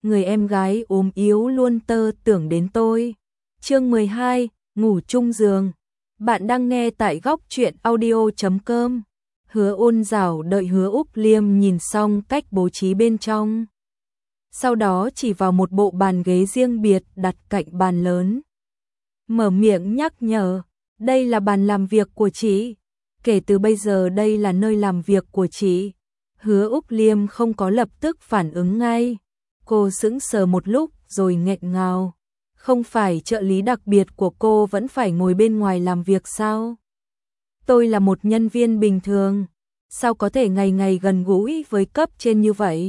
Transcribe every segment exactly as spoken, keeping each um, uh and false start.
người em gái ốm yếu luôn tơ tưởng đến tôi. Chương mười hai, ngủ chung giường. Bạn đang nghe tại góc truyện audio chấm com. Hứa Ôn Dảo đợi Hứa Úc Liêm nhìn xong cách bố trí bên trong. Sau đó chỉ vào một bộ bàn ghế riêng biệt đặt cạnh bàn lớn. Mở miệng nhắc nhở, đây là bàn làm việc của chị. Kể từ bây giờ đây là nơi làm việc của chị. Hứa Úc Liêm không có lập tức phản ứng ngay. Cô sững sờ một lúc rồi nghẹn ngào. Không phải trợ lý đặc biệt của cô vẫn phải ngồi bên ngoài làm việc sao? Tôi là một nhân viên bình thường. Sao có thể ngày ngày gần gũi với cấp trên như vậy?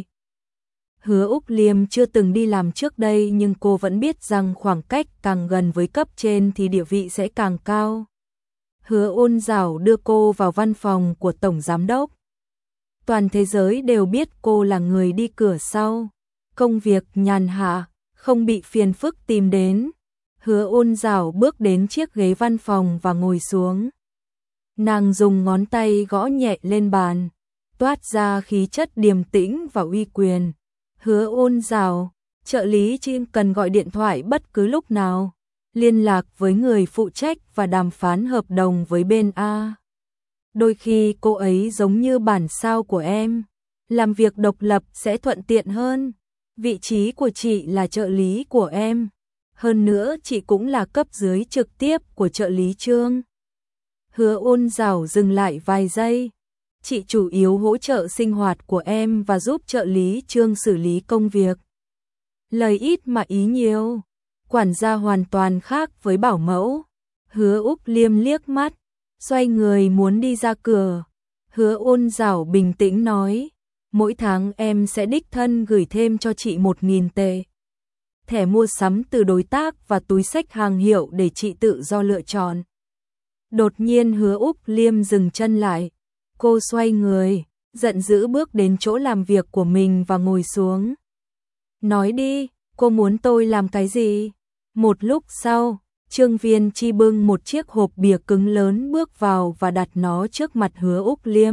Hứa Úc Liêm chưa từng đi làm trước đây nhưng cô vẫn biết rằng khoảng cách càng gần với cấp trên thì địa vị sẽ càng cao. Hứa Ôn Dảo đưa cô vào văn phòng của Tổng Giám đốc. Toàn thế giới đều biết cô là người đi cửa sau. Công việc nhàn hạ, không bị phiền phức tìm đến. Hứa Ôn Dảo bước đến chiếc ghế văn phòng và ngồi xuống. Nàng dùng ngón tay gõ nhẹ lên bàn, toát ra khí chất điềm tĩnh và uy quyền. Hứa Ôn Dảo, trợ lý Chim cần gọi điện thoại bất cứ lúc nào, liên lạc với người phụ trách và đàm phán hợp đồng với bên A. Đôi khi cô ấy giống như bản sao của em, làm việc độc lập sẽ thuận tiện hơn. Vị trí của chị là trợ lý của em, hơn nữa chị cũng là cấp dưới trực tiếp của trợ lý Trương. Hứa Ôn Dảo dừng lại vài giây. Chị chủ yếu hỗ trợ sinh hoạt của em và giúp trợ lý Trương xử lý công việc. Lời ít mà ý nhiều, quản gia hoàn toàn khác với bảo mẫu. Hứa Úc Liêm liếc mắt, xoay người muốn đi ra cửa. Hứa Ôn Dảo bình tĩnh nói, mỗi tháng em sẽ đích thân gửi thêm cho chị một nghìn tệ. Thẻ mua sắm từ đối tác và túi xách hàng hiệu để chị tự do lựa chọn. Đột nhiên Hứa Úc Liêm dừng chân lại. Cô xoay người, giận dữ bước đến chỗ làm việc của mình và ngồi xuống. Nói đi, cô muốn tôi làm cái gì? Một lúc sau, Trương Viên Chi bưng một chiếc hộp bìa cứng lớn bước vào và đặt nó trước mặt Hứa Úc Liêm.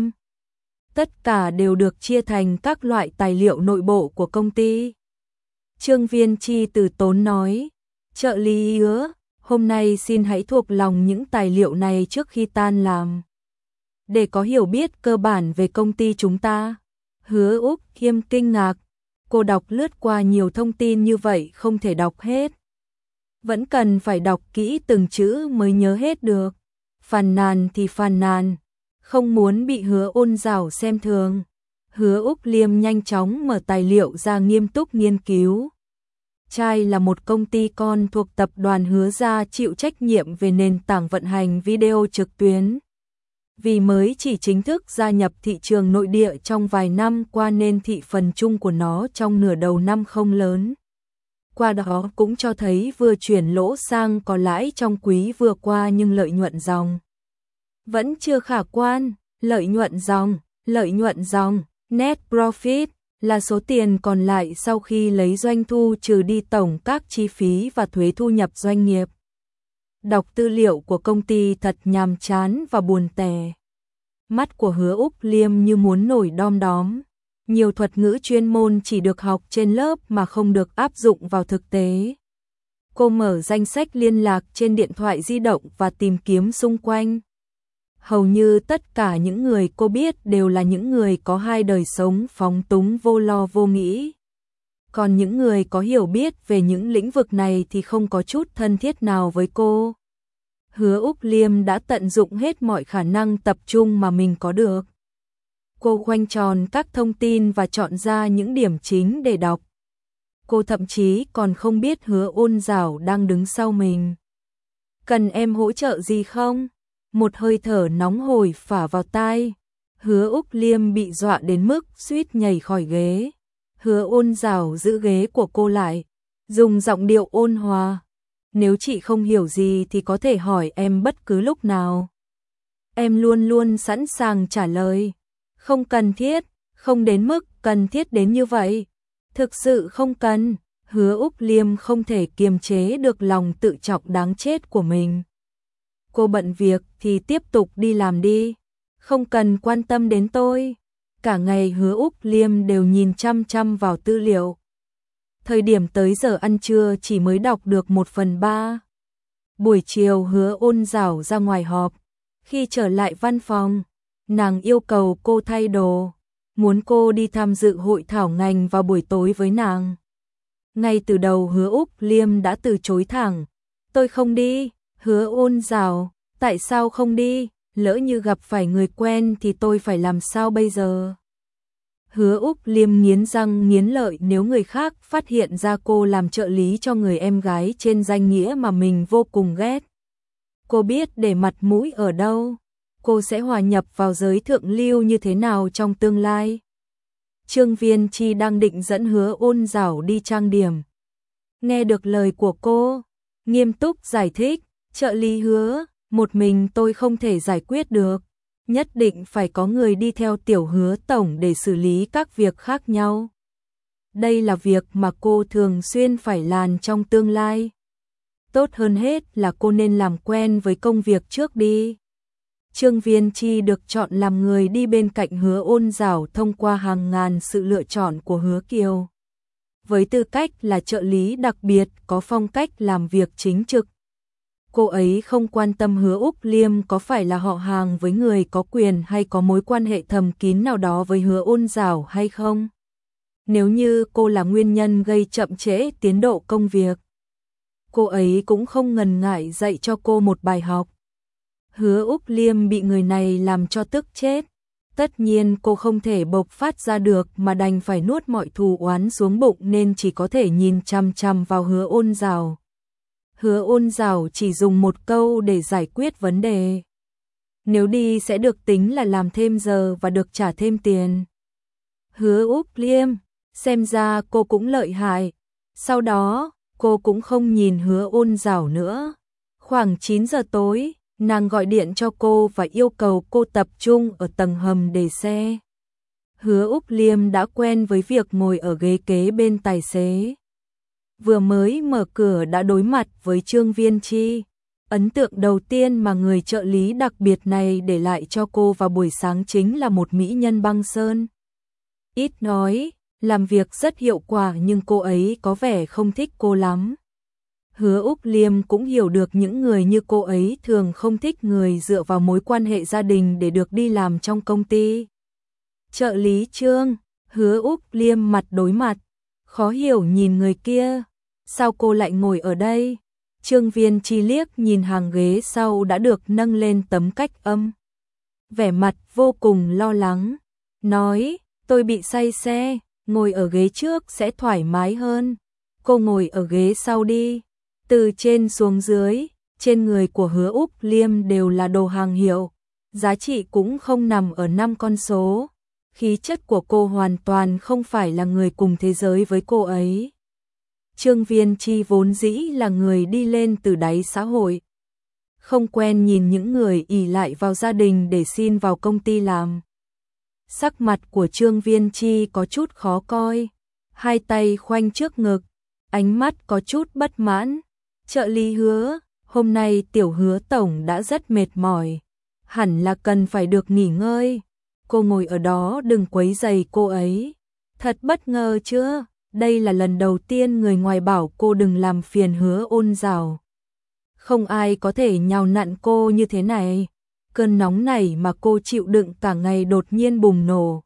Tất cả đều được chia thành các loại tài liệu nội bộ của công ty. Trương Viên Chi từ tốn nói, trợ lý Hứa, hôm nay xin hãy thuộc lòng những tài liệu này trước khi tan làm, để có hiểu biết cơ bản về công ty chúng ta. Hứa Úc Liêm kinh ngạc, cô đọc lướt qua nhiều thông tin như vậy không thể đọc hết. Vẫn cần phải đọc kỹ từng chữ mới nhớ hết được. Phàn nàn thì phàn nàn, không muốn bị Hứa Ôn Dảo xem thường. Hứa Úc Liêm nhanh chóng mở tài liệu ra nghiêm túc nghiên cứu. Trai là một công ty con thuộc tập đoàn Hứa Gia chịu trách nhiệm về nền tảng vận hành video trực tuyến. Vì mới chỉ chính thức gia nhập thị trường nội địa trong vài năm qua nên thị phần chung của nó trong nửa đầu năm không lớn. Qua đó cũng cho thấy vừa chuyển lỗ sang có lãi trong quý vừa qua nhưng lợi nhuận dòng vẫn chưa khả quan. Lợi nhuận dòng, lợi nhuận dòng, net profit là số tiền còn lại sau khi lấy doanh thu trừ đi tổng các chi phí và thuế thu nhập doanh nghiệp. Đọc tư liệu của công ty thật nhàm chán và buồn tẻ. Mắt của Hứa Úc Liêm như muốn nổi đom đóm. Nhiều thuật ngữ chuyên môn chỉ được học trên lớp mà không được áp dụng vào thực tế. Cô mở danh sách liên lạc trên điện thoại di động và tìm kiếm xung quanh. Hầu như tất cả những người cô biết đều là những người có hai đời sống phóng túng vô lo vô nghĩ. Còn những người có hiểu biết về những lĩnh vực này thì không có chút thân thiết nào với cô. Hứa Úc Liêm đã tận dụng hết mọi khả năng tập trung mà mình có được. Cô khoanh tròn các thông tin và chọn ra những điểm chính để đọc. Cô thậm chí còn không biết Hứa Ôn Dảo đang đứng sau mình. Cần em hỗ trợ gì không? Một hơi thở nóng hổi phả vào tai. Hứa Úc Liêm bị dọa đến mức suýt nhảy khỏi ghế. Hứa Ôn Dảo giữ ghế của cô lại, dùng giọng điệu ôn hòa. Nếu chị không hiểu gì thì có thể hỏi em bất cứ lúc nào. Em luôn luôn sẵn sàng trả lời. Không cần thiết, không đến mức cần thiết đến như vậy. Thực sự không cần. Hứa Úc Liêm không thể kiềm chế được lòng tự trọng đáng chết của mình. Cô bận việc thì tiếp tục đi làm đi. Không cần quan tâm đến tôi. Cả ngày Hứa Úc Liêm đều nhìn chăm chăm vào tư liệu. Thời điểm tới giờ ăn trưa chỉ mới đọc được một phần ba. Buổi chiều Hứa Ôn Dảo ra ngoài họp. Khi trở lại văn phòng, nàng yêu cầu cô thay đồ, muốn cô đi tham dự hội thảo ngành vào buổi tối với nàng. Ngay từ đầu Hứa Úc Liêm đã từ chối thẳng. Tôi không đi. Hứa Ôn Dảo, tại sao không đi? Lỡ như gặp phải người quen thì tôi phải làm sao bây giờ? Hứa Úc Liêm nghiến răng nghiến lợi, nếu người khác phát hiện ra cô làm trợ lý cho người em gái trên danh nghĩa mà mình vô cùng ghét. Cô biết để mặt mũi ở đâu, cô sẽ hòa nhập vào giới thượng lưu như thế nào trong tương lai. Trương Viên Chi đang định dẫn Hứa Ôn Dảo đi trang điểm. Nghe được lời của cô, nghiêm túc giải thích, trợ lý Hứa, một mình tôi không thể giải quyết được. Nhất định phải có người đi theo tiểu Hứa tổng để xử lý các việc khác nhau. Đây là việc mà cô thường xuyên phải làm trong tương lai. Tốt hơn hết là cô nên làm quen với công việc trước đi. Trương Viên Chi được chọn làm người đi bên cạnh Hứa Ôn Dảo thông qua hàng ngàn sự lựa chọn của Hứa Kiều. Với tư cách là trợ lý đặc biệt có phong cách làm việc chính trực, cô ấy không quan tâm Hứa Úc Liêm có phải là họ hàng với người có quyền hay có mối quan hệ thầm kín nào đó với Hứa Ôn Dảo hay không. Nếu như cô là nguyên nhân gây chậm trễ tiến độ công việc, cô ấy cũng không ngần ngại dạy cho cô một bài học. Hứa Úc Liêm bị người này làm cho tức chết. Tất nhiên cô không thể bộc phát ra được mà đành phải nuốt mọi thù oán xuống bụng nên chỉ có thể nhìn chằm chằm vào Hứa Ôn Dảo. Hứa Ôn Dảo chỉ dùng một câu để giải quyết vấn đề. Nếu đi sẽ được tính là làm thêm giờ và được trả thêm tiền. Hứa Úc Liêm, xem ra cô cũng lợi hại. Sau đó, cô cũng không nhìn Hứa Ôn Dảo nữa. Khoảng chín giờ tối, nàng gọi điện cho cô và yêu cầu cô tập trung ở tầng hầm để xe. Hứa Úc Liêm đã quen với việc ngồi ở ghế kế bên tài xế. Vừa mới mở cửa đã đối mặt với Trương Viên Chi. Ấn tượng đầu tiên mà người trợ lý đặc biệt này để lại cho cô vào buổi sáng chính là một mỹ nhân băng sơn. Ít nói, làm việc rất hiệu quả nhưng cô ấy có vẻ không thích cô lắm. Hứa Úc Liêm cũng hiểu được những người như cô ấy thường không thích người dựa vào mối quan hệ gia đình để được đi làm trong công ty. Trợ lý Trương, Hứa Úc Liêm mặt đối mặt, khó hiểu nhìn người kia. Sao cô lại ngồi ở đây? Trương Viên Chi liếc nhìn hàng ghế sau đã được nâng lên tấm cách âm. Vẻ mặt vô cùng lo lắng, nói, tôi bị say xe, ngồi ở ghế trước sẽ thoải mái hơn. Cô ngồi ở ghế sau đi. Từ trên xuống dưới, trên người của Hứa Úc Liêm đều là đồ hàng hiệu, giá trị cũng không nằm ở năm con số. Khí chất của cô hoàn toàn không phải là người cùng thế giới với cô ấy. Trương Viên Chi vốn dĩ là người đi lên từ đáy xã hội, không quen nhìn những người ỷ lại vào gia đình để xin vào công ty làm. Sắc mặt của Trương Viên Chi có chút khó coi, hai tay khoanh trước ngực, ánh mắt có chút bất mãn. Trợ lý Hứa, hôm nay tiểu Hứa tổng đã rất mệt mỏi, hẳn là cần phải được nghỉ ngơi. Cô ngồi ở đó đừng quấy rầy cô ấy. Thật bất ngờ chưa? Đây là lần đầu tiên người ngoài bảo cô đừng làm phiền Hứa Ôn Dảo. Không ai có thể nhào nặn cô như thế này. Cơn nóng này mà cô chịu đựng cả ngày đột nhiên bùng nổ.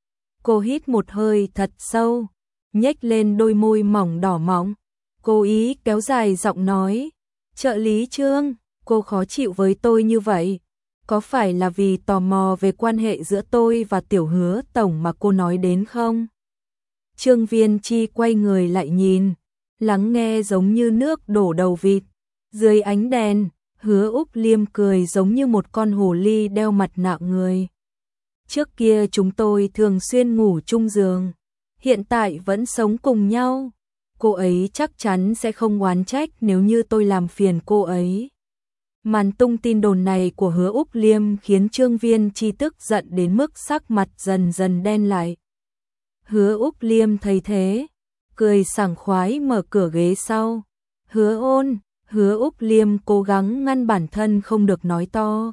Cô hít một hơi thật sâu, nhếch lên đôi môi mỏng đỏ mọng. Cố ý kéo dài giọng nói, trợ lý Trương, cô khó chịu với tôi như vậy. Có phải là vì tò mò về quan hệ giữa tôi và tiểu Hứa tổng mà cô nói đến không? Trương Viên Chi quay người lại nhìn, lắng nghe giống như nước đổ đầu vịt. Dưới ánh đèn, Hứa Úc Liêm cười giống như một con hồ ly đeo mặt nạ người. Trước kia chúng tôi thường xuyên ngủ chung giường, hiện tại vẫn sống cùng nhau. Cô ấy chắc chắn sẽ không oán trách nếu như tôi làm phiền cô ấy. Màn tung tin đồn này của Hứa Úc Liêm khiến Trương Viên Chi tức giận đến mức sắc mặt dần dần đen lại. Hứa Úc Liêm thấy thế, cười sảng khoái mở cửa ghế sau. Hứa Ôn, Hứa Úc Liêm cố gắng ngăn bản thân không được nói to.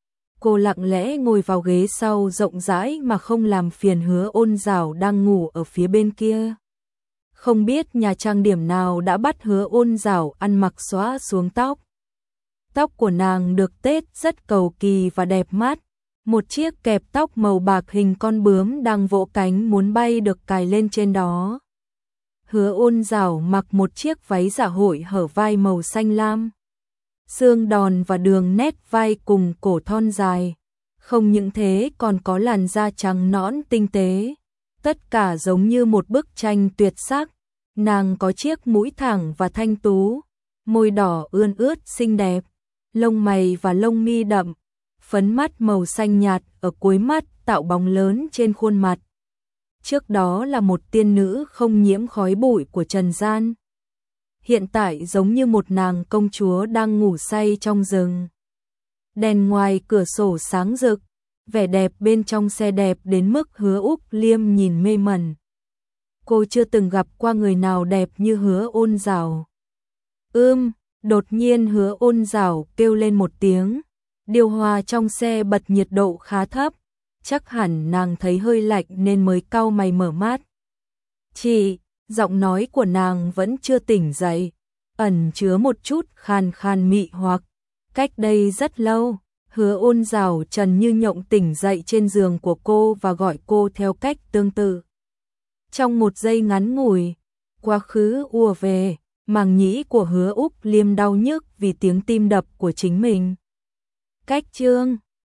Cô lặng lẽ ngồi vào ghế sau rộng rãi mà không làm phiền Hứa Ôn Dảo đang ngủ ở phía bên kia. Không biết nhà trang điểm nào đã bắt Hứa Ôn Dảo ăn mặc xóa xuống tóc. Tóc của nàng được tết rất cầu kỳ và đẹp mắt. Một chiếc kẹp tóc màu bạc hình con bướm đang vỗ cánh muốn bay được cài lên trên đó. Hứa Ôn Dảo mặc một chiếc váy dạ hội hở vai màu xanh lam. Xương đòn và đường nét vai cùng cổ thon dài. Không những thế còn có làn da trắng nõn tinh tế. Tất cả giống như một bức tranh tuyệt sắc. Nàng có chiếc mũi thẳng và thanh tú, môi đỏ ươn ướt xinh đẹp, lông mày và lông mi đậm, phấn mắt màu xanh nhạt ở cuối mắt tạo bóng lớn trên khuôn mặt. Trước đó là một tiên nữ không nhiễm khói bụi của trần gian. Hiện tại giống như một nàng công chúa đang ngủ say trong rừng. Đèn ngoài cửa sổ sáng rực, vẻ đẹp bên trong xe đẹp đến mức Hứa Úc Liêm nhìn mê mẩn. Cô chưa từng gặp qua người nào đẹp như Hứa Ôn Dảo. Ưm, đột nhiên Hứa Ôn Dảo kêu lên một tiếng. Điều hòa trong xe bật nhiệt độ khá thấp. Chắc hẳn nàng thấy hơi lạnh nên mới cau mày mở mắt. Chị, giọng nói của nàng vẫn chưa tỉnh dậy, ẩn chứa một chút khàn khàn mị hoặc. Cách đây rất lâu, Hứa Ôn Dảo trần như nhộng tỉnh dậy trên giường của cô và gọi cô theo cách tương tự. Trong một giây ngắn ngủi, quá khứ ùa về, màng nhĩ của Hứa Úc Liêm đau nhức vì tiếng tim đập của chính mình. Cách chương